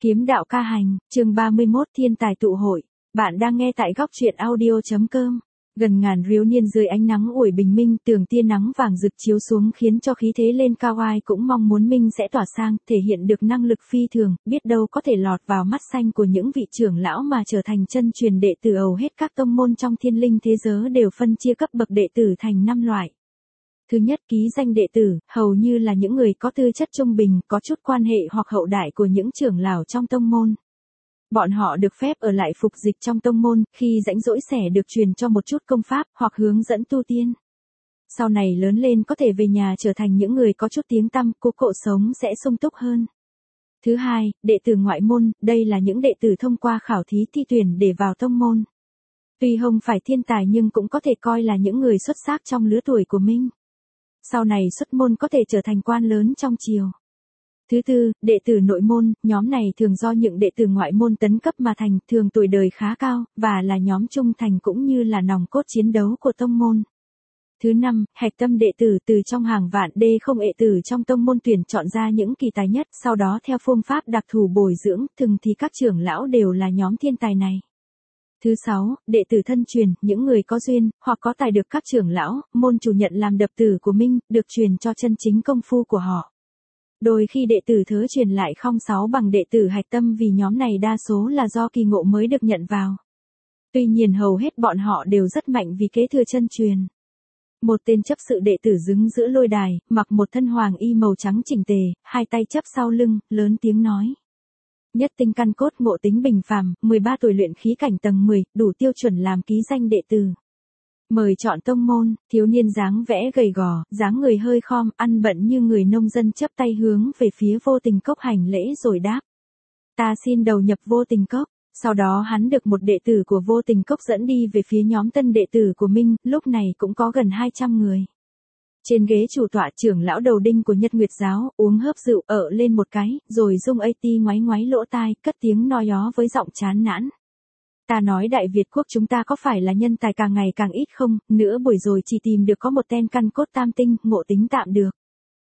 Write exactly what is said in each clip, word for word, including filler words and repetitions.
Kiếm đạo ca hành, chương ba mươi mốt Thiên tài tụ hội. Bạn đang nghe tại góc truyện audio.com. Gần ngàn riếu niên dưới ánh nắng ủi bình minh, tường tia nắng vàng rực chiếu xuống khiến cho khí thế lên cao, ai cũng mong muốn minh sẽ tỏa sang, thể hiện được năng lực phi thường, biết đâu có thể lọt vào mắt xanh của những vị trưởng lão mà trở thành chân truyền đệ tử. Hầu hết các tông môn trong thiên linh thế giới đều phân chia cấp bậc đệ tử thành năm loại. Thứ nhất, ký danh đệ tử, hầu như là những người có tư chất trung bình, có chút quan hệ hoặc hậu đại của những trưởng lão trong tông môn. Bọn họ được phép ở lại phục dịch trong tông môn, khi rảnh rỗi sẽ được truyền cho một chút công pháp, hoặc hướng dẫn tu tiên. Sau này lớn lên có thể về nhà trở thành những người có chút tiếng tăm, cuộc cộ sống sẽ sung túc hơn. Thứ hai, đệ tử ngoại môn, đây là những đệ tử thông qua khảo thí thi tuyển để vào tông môn. Tuy không phải thiên tài nhưng cũng có thể coi là những người xuất sắc trong lứa tuổi của mình. Sau này xuất môn có thể trở thành quan lớn trong triều. Thứ tư, đệ tử nội môn, nhóm này thường do những đệ tử ngoại môn tấn cấp mà thành, thường tuổi đời khá cao, và là nhóm trung thành cũng như là nòng cốt chiến đấu của tông môn. Thứ năm, hạch tâm đệ tử, từ trong hàng vạn đê không đệ tử trong tông môn tuyển chọn ra những kỳ tài nhất, sau đó theo phương pháp đặc thù bồi dưỡng, thường thì các trưởng lão đều là nhóm thiên tài này. Thứ sáu, đệ tử thân truyền, những người có duyên, hoặc có tài được các trưởng lão, môn chủ nhận làm đập tử của mình, được truyền cho chân chính công phu của họ. Đôi khi đệ tử thớ truyền lại không sáu bằng đệ tử hạch tâm, vì nhóm này đa số là do kỳ ngộ mới được nhận vào. Tuy nhiên hầu hết bọn họ đều rất mạnh vì kế thừa chân truyền. Một tên chấp sự đệ tử đứng giữa lôi đài, mặc một thân hoàng y màu trắng chỉnh tề, hai tay chấp sau lưng, lớn tiếng nói. Nhất tinh căn cốt, ngộ tính bình phàm, mười ba tuổi, luyện khí cảnh tầng mười, đủ tiêu chuẩn làm ký danh đệ tử. Mời chọn tông môn. Thiếu niên dáng vẽ gầy gò, dáng người hơi khom, ăn bận như người nông dân, chấp tay hướng về phía Vô Tình Cốc hành lễ rồi đáp. Ta xin đầu nhập Vô Tình Cốc. Sau đó hắn được một đệ tử của Vô Tình Cốc dẫn đi về phía nhóm tân đệ tử của mình, lúc này cũng có gần hai trăm người. Trên ghế chủ tọa, trưởng lão đầu đinh của Nhật Nguyệt giáo, uống hớp rượu, ở lên một cái, rồi dung a tê ngoáy ngoáy lỗ tai, cất tiếng nói ó với giọng chán nản. Ta nói Đại Việt quốc chúng ta có phải là nhân tài càng ngày càng ít không, nửa buổi rồi chỉ tìm được có một tên căn cốt tam tinh, ngộ tính tạm được.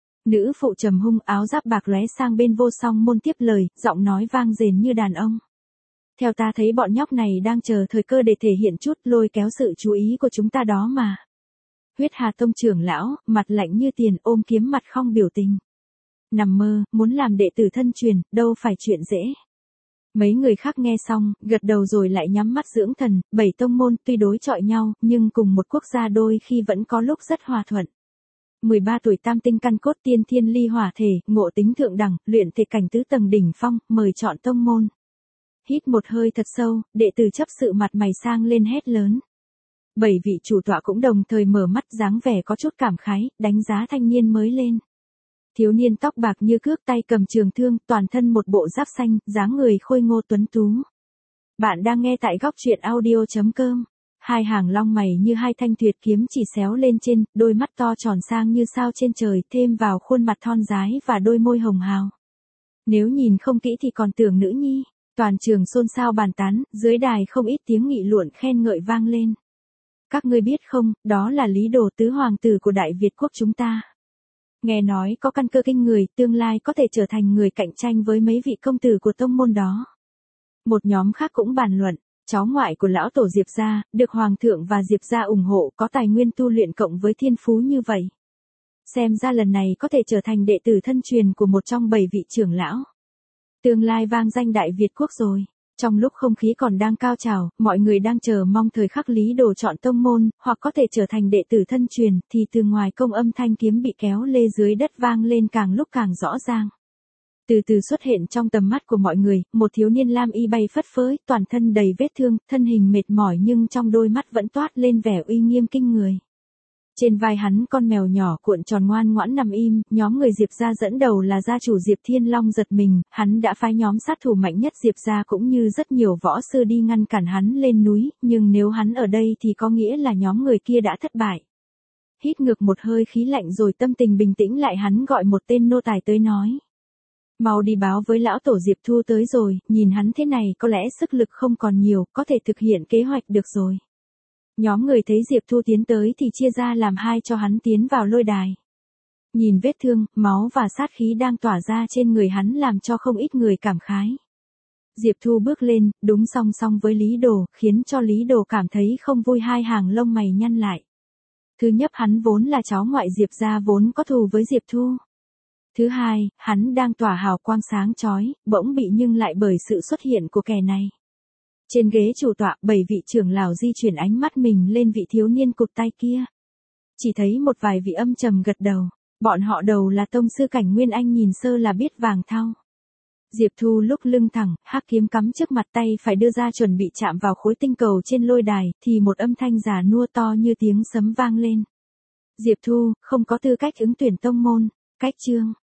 Nữ phụ trầm hung, áo giáp bạc lóe sang bên Vô Song môn tiếp lời, giọng nói vang dền như đàn ông. Theo ta thấy bọn nhóc này đang chờ thời cơ để thể hiện chút, lôi kéo sự chú ý của chúng ta đó mà. Huyết Hà Tông trưởng lão, mặt lạnh như tiền, ôm kiếm mặt không biểu tình. Nằm mơ, muốn làm đệ tử thân truyền, đâu phải chuyện dễ. Mấy người khác nghe xong, gật đầu rồi lại nhắm mắt dưỡng thần. Bảy tông môn tuy đối chọi nhau, nhưng cùng một quốc gia đôi khi vẫn có lúc rất hòa thuận. mười ba tuổi, tam tinh căn cốt, tiên thiên ly hỏa thể, ngộ tính thượng đẳng, luyện thể cảnh tứ tầng đỉnh phong, mời chọn tông môn. Hít một hơi thật sâu, đệ tử chấp sự mặt mày sang lên hét lớn. Bảy vị chủ tọa cũng đồng thời mở mắt, dáng vẻ có chút cảm khái, đánh giá thanh niên mới lên. Thiếu niên tóc bạc như cước, tay cầm trường thương, toàn thân một bộ giáp xanh, dáng người khôi ngô tuấn tú. Bạn đang nghe tại góc truyện audio.com. Hai hàng long mày như hai thanh tuyệt kiếm chỉ xéo lên trên, đôi mắt to tròn sang như sao trên trời, thêm vào khuôn mặt thon dái và đôi môi hồng hào. Nếu nhìn không kỹ thì còn tưởng nữ nhi. Toàn trường xôn xao bàn tán, dưới đài không ít tiếng nghị luận khen ngợi vang lên. Các ngươi biết không, đó là Lý Đồ, tứ hoàng tử của Đại Việt quốc chúng ta. Nghe nói có căn cơ kinh người, tương lai có thể trở thành người cạnh tranh với mấy vị công tử của tông môn đó. Một nhóm khác cũng bàn luận, cháu ngoại của lão tổ Diệp gia, được hoàng thượng và Diệp gia ủng hộ, có tài nguyên tu luyện cộng với thiên phú như vậy. Xem ra lần này có thể trở thành đệ tử thân truyền của một trong bảy vị trưởng lão. Tương lai vang danh Đại Việt quốc rồi. Trong lúc không khí còn đang cao trào, mọi người đang chờ mong thời khắc Lý Đồ chọn tông môn, hoặc có thể trở thành đệ tử thân truyền, thì từ ngoài công âm thanh kiếm bị kéo lê dưới đất vang lên càng lúc càng rõ ràng. Từ từ xuất hiện trong tầm mắt của mọi người, một thiếu niên lam y bay phất phới, toàn thân đầy vết thương, thân hình mệt mỏi nhưng trong đôi mắt vẫn toát lên vẻ uy nghiêm kinh người. Trên vai hắn con mèo nhỏ cuộn tròn ngoan ngoãn nằm im, nhóm người Diệp gia dẫn đầu là gia chủ Diệp Thiên Long giật mình, hắn đã phái nhóm sát thủ mạnh nhất Diệp gia cũng như rất nhiều võ sư đi ngăn cản hắn lên núi, nhưng nếu hắn ở đây thì có nghĩa là nhóm người kia đã thất bại. Hít ngược một hơi khí lạnh rồi tâm tình bình tĩnh lại, hắn gọi một tên nô tài tới nói. Mau đi báo với lão tổ Diệp Thu tới rồi, nhìn hắn thế này có lẽ sức lực không còn nhiều, có thể thực hiện kế hoạch được rồi. Nhóm người thấy Diệp Thu tiến tới thì chia ra làm hai cho hắn tiến vào lôi đài. Nhìn vết thương, máu và sát khí đang tỏa ra trên người hắn làm cho không ít người cảm khái. Diệp Thu bước lên, đúng song song với Lý Đồ, khiến cho Lý Đồ cảm thấy không vui, hai hàng lông mày nhăn lại. Thứ nhất, hắn vốn là cháu ngoại Diệp gia, vốn có thù với Diệp Thu. Thứ hai, hắn đang tỏa hào quang sáng chói, bỗng bị nhưng lại bởi sự xuất hiện của kẻ này. Trên ghế chủ tọa, bảy vị trưởng lão di chuyển ánh mắt mình lên vị thiếu niên cụt tay kia. Chỉ thấy một vài vị âm trầm gật đầu, bọn họ đầu là tông sư cảnh Nguyên Anh, nhìn sơ là biết vàng thau. Diệp Thu lúc lưng thẳng, hắc kiếm cắm trước mặt, tay phải đưa ra chuẩn bị chạm vào khối tinh cầu trên lôi đài, thì một âm thanh già nua to như tiếng sấm vang lên. Diệp Thu, không có tư cách ứng tuyển tông môn, cách chương.